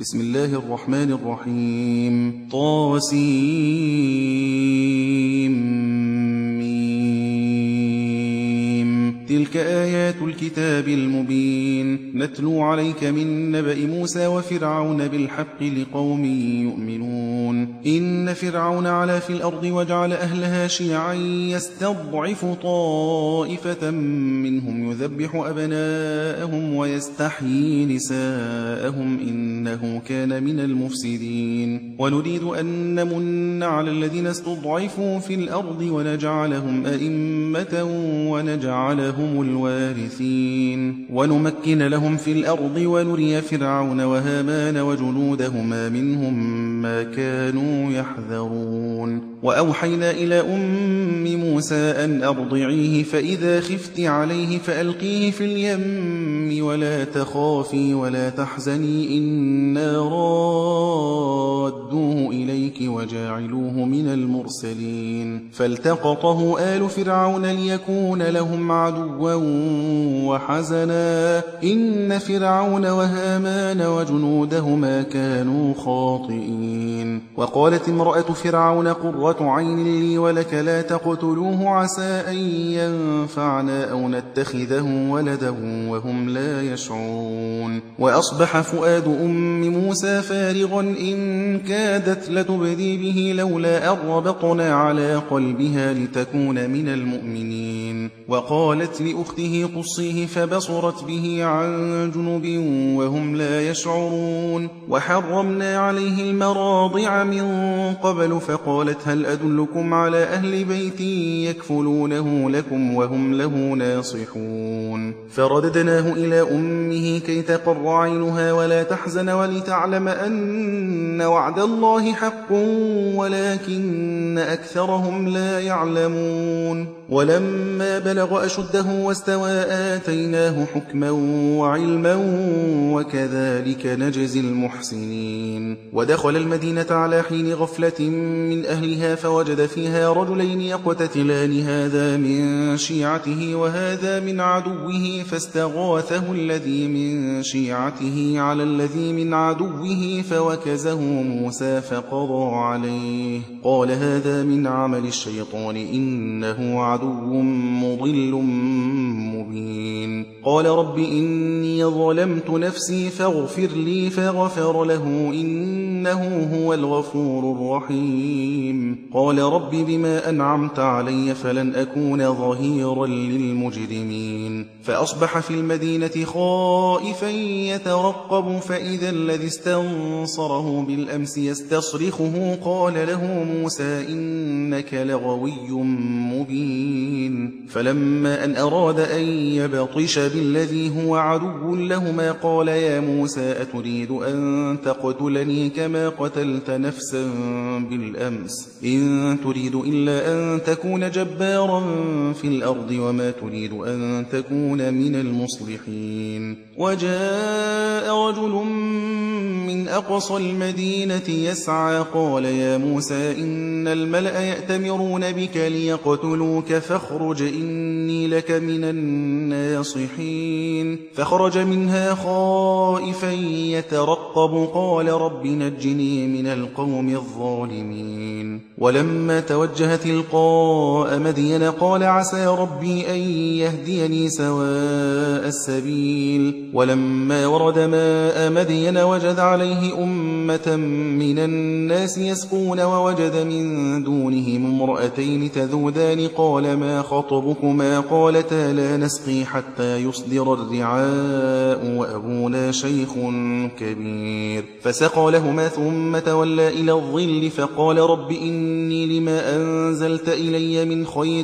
بسم الله الرحمن الرحيم. طاسيم. تلك آيات الكتاب المبين نتلو عليك من نبأ موسى وفرعون بالحق لقوم يؤمنون. إن فرعون علا في الأرض وجعل أهلها شيعا يستضعف طائفة منهم يذبح أبناءهم ويستحيي نساءهم إنه كان من المفسدين. ونريد أن نمن على الذين استضعفوا في الأرض ونجعلهم أئمة ونجعلهم الوارثين ونمكن لهم في الأرض ونري فرعون وهامان وجنودهما منهم ما كانوا يحذرون. وأوحينا إلى أم موسى أن أرضعيه فإذا خفت عليه فألقيه في اليم ولا تخافي ولا تحزني إنا رادوه إليك وجاعلوه من المرسلين. فالتقطه آل فرعون ليكون لهم عدوا وحزنا إن فرعون وهامان وجنودهما كانوا خاطئين. وقالت امرأة فرعون قرة عين لي ولك لا تقتلوه عسى أن ينفعنا أو نتخذه ولدا وهم لا يشعرون. وأصبح فؤاد أم موسى فارغا إن كادت لتبدي به لولا أن ربطنا على قلبها لتكون من المؤمنين. وقالت لأخته قصيه فبصرت به عن جنب وهم لا يشعرون. وحرمنا عليه المراضع من قبل فقالت هل أدلكم على أهل بيت يكفلونه لكم وهم له ناصحون. فرددناه إلى أمه كي تقر عينها ولا تحزن ولتعلم أن وعد الله حق ولكن أكثرهم لا يعلمون. ولما بلغ أشده واستوى آتيناه حكما وعلما وكذلك نجزي المحسنين. ودخل المدينة على حين غفلة من أهلها فوجد فيها رجلين يقتتلان هذا من شيعته وهذا من عدوه فاستغاثه الذي من شيعته على الذي من عدوه فوكزه موسى فقضى عليه قال هذا من عمل الشيطان إنه عدو مضل مبين. قال رب إني ظلمت نفسي فاغفر لي فغفر له إنه هو الغفور الرحيم. قال رب بما أنعمت علي فلن أكون ظهيرا للمجرمين. فأصبح في المدينة خائفا يترقب فإذا الذي استنصره بالأمس يستصرخه قال له موسى إنك لغوي مبين. فلما أن أراد أن يبطش بالذي هو عدو لهما قال يا موسى أتريد أن تقتلني كما قتلت نفسا بالأمس إن تريد إلا أن تكون جبارا في الأرض وما تريد أن تكون من المصلحين. وجاء رجل من أقصى المدينة يسعى قال يا موسى إن الملأ يأتمرون بك ليقتلوك فاخرج إني لك من الناصحين. فخرج منها خائفا يترقب قال رب نجني من القوم الظالمين. ولما توجه تلقاء مدين قال عسى ربي أن يهديني سواء السبيل. ولما ورد ماء مدين وجد عليه أمة من الناس يسقون ووجد من دونهم امرأتين تذودان قال ما خطبكما قالتا لا نسقي حتى يصدر الرعاء وأبونا شيخ كبير. فسقى لهما ثم تولى إلى الظل فقال رب إني لما أنزلت إلي من خير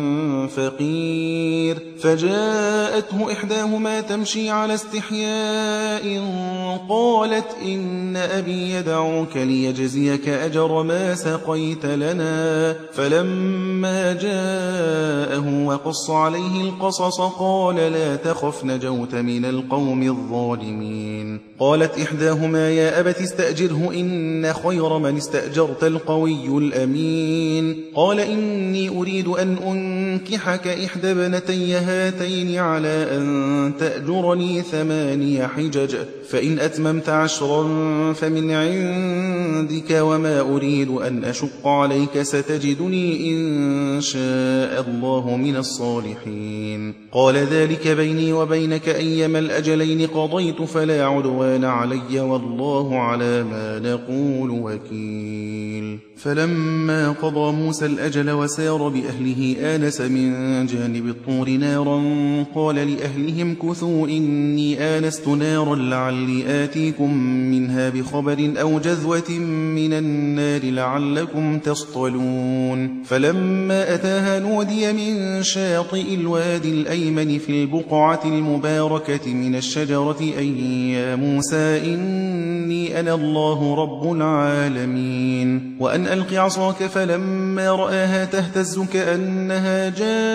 فقير. فجاءته إحداهما تمشي على استحياء قالت إن أبي يدعوك ليجزيك أجر ما سقيت لنا. فلما جاءه وقص عليه القصص قال لا تخف نجوت من القوم الظالمين. قالت إحداهما يا أبت استأجره إن خير من استأجرت القوي الأمين. قال إني أريد أن أنكحك إحدى ابنتي هاتين على أن تأجرني 8 حجج فإن أتممت 10 فمن عندك وما أريد أن أشق عليك ستجدني إن شاء الله من الصالحين. قال ذلك بيني وبينك أيما الأجلين قضيت فلا عدوان علي والله على ما نقول وكيل. فلما قضى موسى الأجل وسار بأهله آنس من جانب الطور نارا قال لأهلهم كثوا إني آنست نارا لعلي آتيكم منها بخبر أو جذوة من النار لعلكم تصطلون. فلما أتاها نودي من شاطئ الوادي الأيمن في البقعة المباركة من الشجرة أن يا موسى إني أنا الله رب العالمين وأن ألق عصاك. فلما رآها تهتز كأنها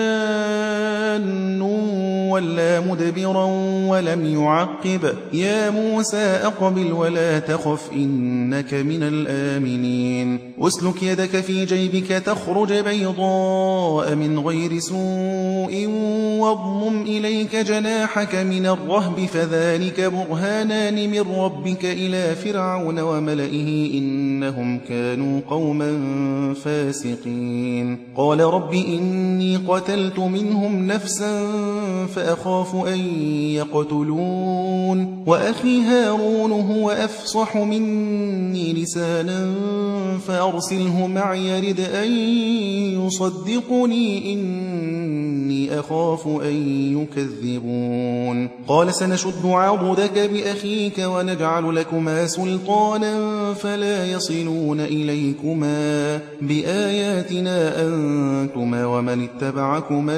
جان ولا مدبرا ولم يعقب يا موسى أقبل ولا تخف إنك من الآمنين. أسلك يدك في جيبك تخرج بيضاء من غير سوء واضمم إليك جناحك من الرهب فذلك برهانان من ربك إلى فرعون وملئه إنهم كانوا قوما فاسقين. قال رب إني قتلت منهم نفسا فأخاف أن يقتلون وأخي هارون هو أفصح مني لسانا فأرسله معي يرد أن يصدقني إني أخاف أن يكذبون. قال سنشد عضدك بأخيك ونجعل لكما سلطانا فلا يصلون إليكما بآياتنا أنتما ومن اتبعكما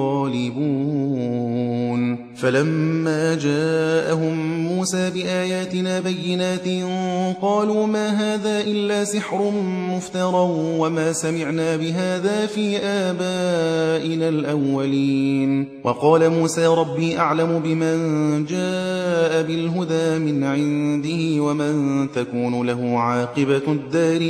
الغالبون. فلما جاءهم موسى بآياتنا بينات قالوا ما هذا إلا سحر مفترى وما سمعنا بهذا في آبائنا الأولين. وقال موسى ربي أعلم بمن جاء بالهدى من عنده ومن تكون له عاقبة الدار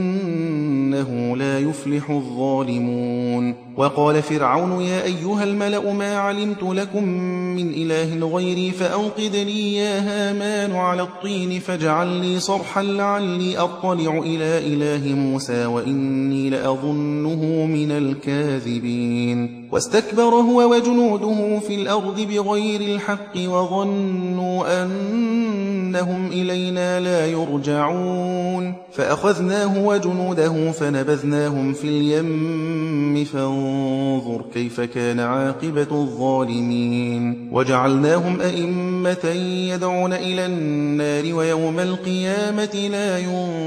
إنه لا يفلح الظالمون. وقال فرعون يا أيها الملأ ما علمت لكم من إله غيري فأوقد لي يا هامان على الطين فاجعل لي صرحا لعلي أطلع إلى إله موسى وإني لأظنه من الكاذبين. واستكبر هو وجنوده في الأرض بغير الحق وظنوا أنهم إلينا لا يرجعون. فأخذناه وجنوده فنبذناهم في اليم فانظر كيف كان عاقبة الظالمين. وجعلناهم أئمة يدعون إلى النار ويوم القيامة لا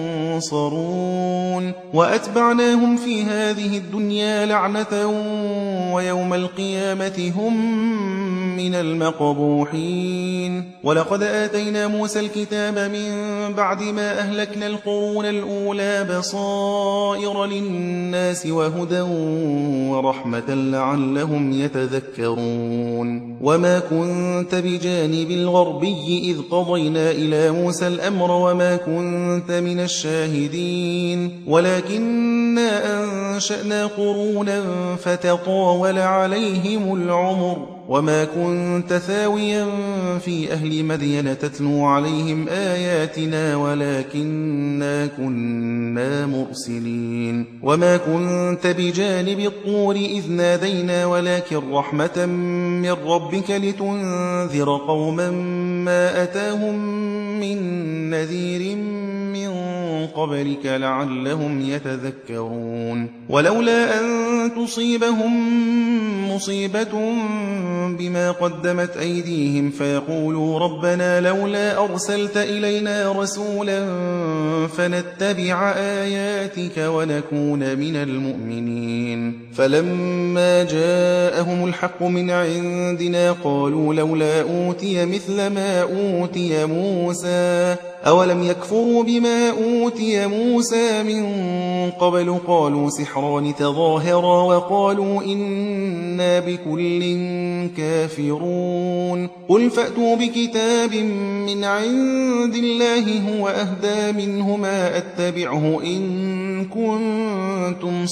ينصرون. وأتبعناهم في هذه الدنيا لعنة ويوم القيامة هم من المقبوحين. ولقد آتينا موسى الكتاب من بعد ما أهلكنا القرون الأولى بصائر للناس وهدى ورحمة لعلهم يتذكرون. وما كنت بجانب الغربي إذ قضينا إلى موسى الأمر وما كنت من الشاهدين ولكننا أنشأنا قرونا فتطاول عليهم العمر وما كنت ثاويا في أهل مدين تتلو عليهم آياتنا ولكننا كنا مرسلين. وما كنت بجانب الطور إذ نادينا ولكن رحمة من ربك لتنذر قوما ما أتاهم من نذير من قبلك لعلهم يتذكرون. ولولا أن تصيبهم مصيبة بما قدمت أيديهم فيقولوا ربنا لولا أرسلت إلينا رسولا فنتبع آياتك ونكون من المؤمنين. فلما جاءهم الحق من عندنا قالوا لولا أوتي مثل ما أوتي موسى أولم يكفروا بما أوتي موسى من قبل قالوا سحران تظاهرا وقالوا إنا بكل كافرون. قل فأتوا بكتاب من عند الله هو أهدى منهما أتبعه إن كنتم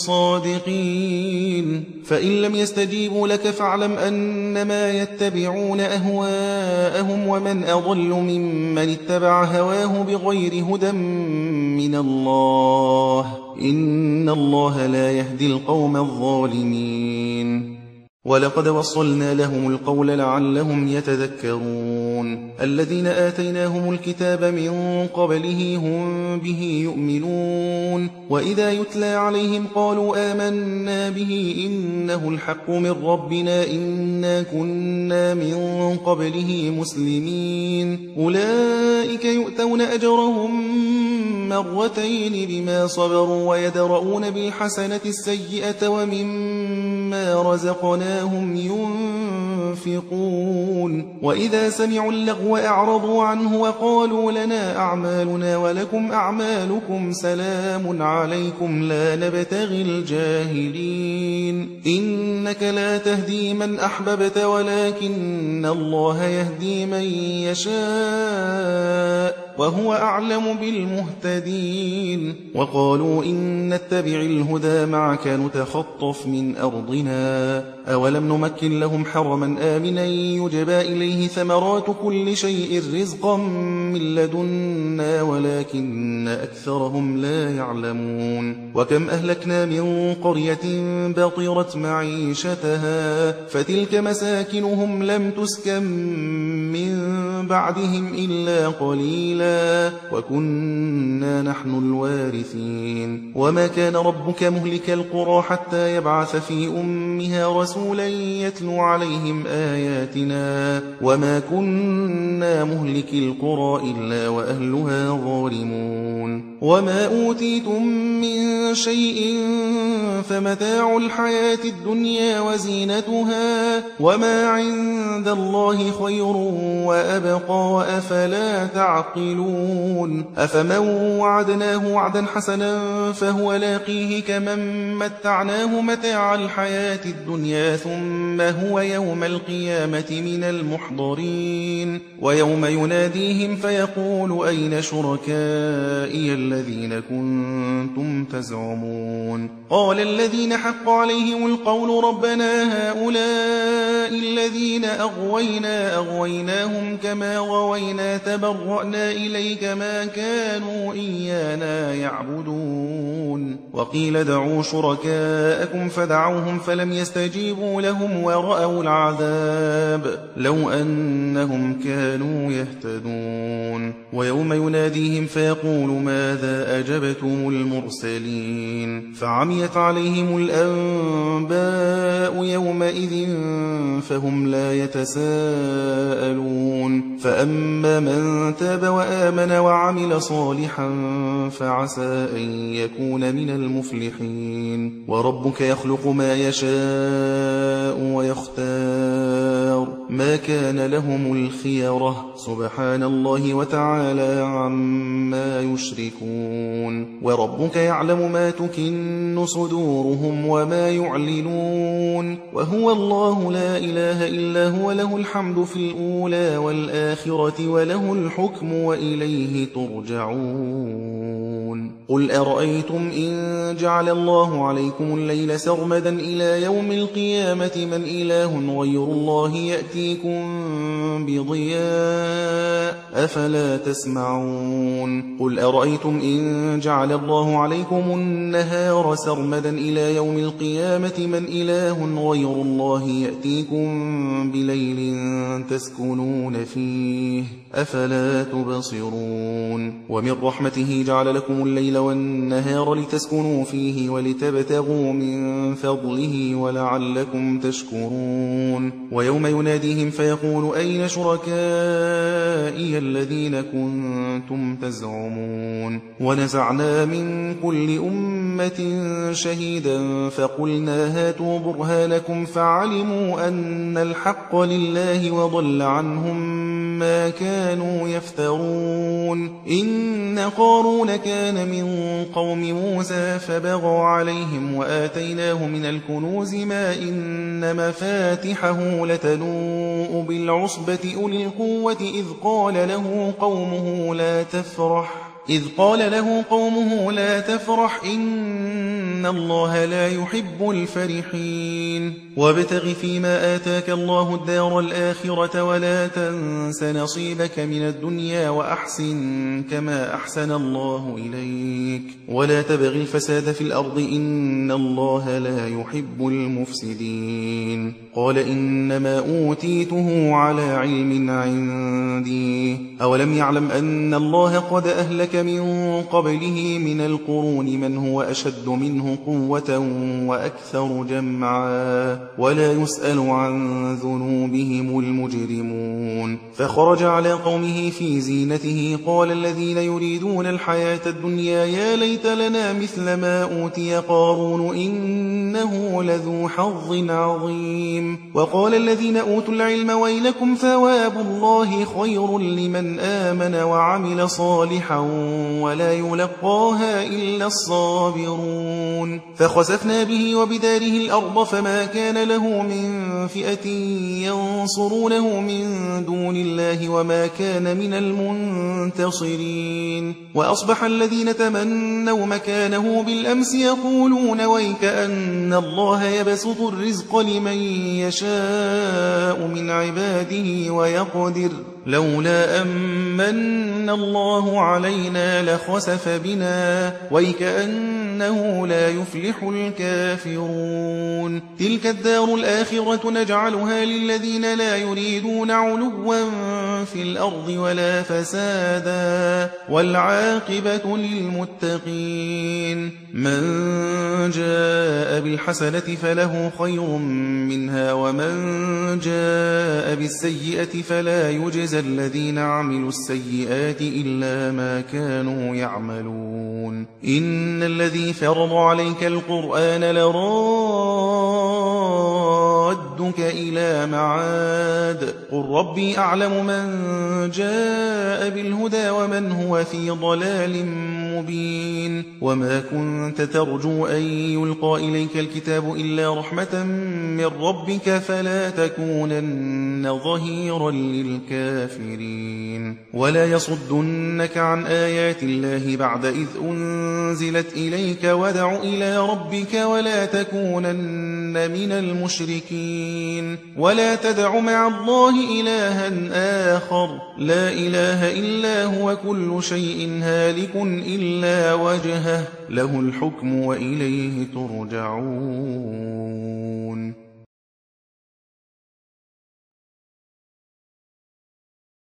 صادقين. فإن لم يستجيبوا لك فاعلم أنما يتبعون أهواءهم ومن أضل ممن اتبع هواه اتبعناه بغير هدى من الله إن الله لا يهدي القوم الظالمين ولقد وصلنا لهم القول لعلهم يتذكرون الذين آتيناهم الكتاب من قبله هم به يؤمنون وإذا يتلى عليهم قالوا آمنا به إنه الحق من ربنا إنا كنا من قبله مسلمين أولئك يؤتون أجرهم مرتين بما صبروا ويدرؤون بالحسنة السيئة ومما رزقناهم ينفقون وإذا سمعوا اللغو أعرضوا عنه وقالوا لنا أعمالنا ولكم أعمالكم سلام عليكم لا نبتغي الجاهلين إنك لا تهدي من أحببت ولكن الله يهدي من يشاء وهو أعلم بالمهتدين وقالوا إن نتبع الهدى معك نتخطف من أرضنا أولم نمكن لهم حرما آمنا يجبى إليه ثمرات كل شيء رزقا من لدنا ولكن أكثرهم لا يعلمون وكم أهلكنا من قرية بطرت معيشتها فتلك مساكنهم لم تسكن من بعدهم إلا قليلا وكنا نحن الوارثين وما كان ربك مهلك القرى حتى يبعث في أمها رسولا يتلو عليهم آياتنا وما كنا مهلك القرى إلا وأهلها ظالمون وما أوتيتم من شيء فمتاع الحياة الدنيا وزينتها وما عند الله خير وأبقى أفلا تعقلون أفمن وعدناه وعدا حسنا فهو لاقيه كمن متعناه متاع الحياة الدنيا ثم هو يوم القيامة من المحضرين ويوم يناديهم فيقول أين شركائي الذين كنتم تزعمون قال الذين حق عليهم القول ربنا هؤلاء الذين أغويناهم كما غوينا تبرأنا إليك ما كانوا إيانا يعبدون وقيل ادعوا شركاءكم فدعوهم فلم يستجيبوا لهم ورأوا العذاب لو أنهم كانوا يهتدون ويوم يناديهم فيقول ماذا أجبتم المرسلين فعميت عليهم الأنباء يومئذ فهم لا يتساءلون فأما من تاب وآمن وعمل صالحا فعسى أن يكون من المفلحين وربك يخلق ما يشاء ويختار ما كان لهم الخيرة سبحان الله وتعالى عما يشركون وربك يعلم ما تكن صدورهم وما يعلنون وهو الله لا إله إلا هو له الحمد في الأولى والآخرة وله الحكم وإليه ترجعون قل أرأيتم إن جعل الله عليكم الليل سرمدا إلى يوم القيامة من إله غير الله يأتيكم بضياء أفلا تسمعون قل أرأيتم إن جعل الله عليكم النهار سرمدا إلى يوم القيامة من إله غير الله يأتيكم بليل تسكنون فيه أفلا تبصرون ومن رحمته جعل لكم الليل والنهار لتسكنوا فيه ولتبتغوا من فضله ولعلكم تشكرون ويوم يناديهم فيقول أين شركائي الذين كنتم تزعمون ونزعنا من كل أمة شهيدا فقلنا هاتوا برهانكم فعلموا أن الحق لله وضل عنهم ما كانوا يفترون إن قارون كان من قوم موسى فبغى عليهم وآتيناه من الكنوز ما إن مفاتحه لتنوء بالعصبة أولي القوة إذ قال له قومه لا تفرح إذ قال له قومه لا تفرح إن الله لا يحب الفرحين وابتغ فيما آتاك الله الدار الآخرة ولا تنس نصيبك من الدنيا وأحسن كما أحسن الله إليك ولا تبغ الفساد في الأرض إن الله لا يحب المفسدين قال إنما أوتيته على علم عندي أولم يعلم أن الله قد أهلك من قبله من القرون من هو أشد منه قوة وأكثر جمعا ولا يسأل عن ذنوبهم المجرمون فخرج على قومه في زينته قال الذين يريدون الحياة الدنيا يا ليت لنا مثل ما أوتي قارون إنه لذو حظ عظيم وقال الذين أوتوا العلم ويلكم ثواب الله خير لمن آمن وعمل صالحا ولا يلقاها إلا الصابرون فخسفنا به وبداره الأرض فما كان له من فئة ينصرونه من دون الله وما كان من المنتصرين وأصبح الذين تمنوا مكانه بالأمس يقولون ويكأن الله يبسط الرزق لمن يشاء من عباده ويقدر لولا أمن الله علينا لخسف بنا ويكأنه لا يفلح الكافرون تلك الدار الآخرة نجعلها للذين لا يريدون علوا في الأرض ولا فسادا والعاقبة للمتقين من جاء بالحسنة فله خير منها ومن جاء بالسيئة فلا يجزى الذين عملوا السيئات إلا ما كانوا يعملون إن الذي فرض عليك القرآن لرادك إلى معاد قل ربي أعلم من جاء بالهدى ومن هو في ضلال مبين وما كنت ترجو أن يلقى إليك الكتاب إلا رحمة من ربك فلا تكونن ظهيرا للكافرين ولا يصدنك عن آيات الله بعد إذ أنزلت إليك ودع إلى ربك ولا تكونن من المشركين ولا تدع مع الله إلها آخر لا إله إلا هو كل شيء هالك إلا وجهه له الحكم وإليه ترجعون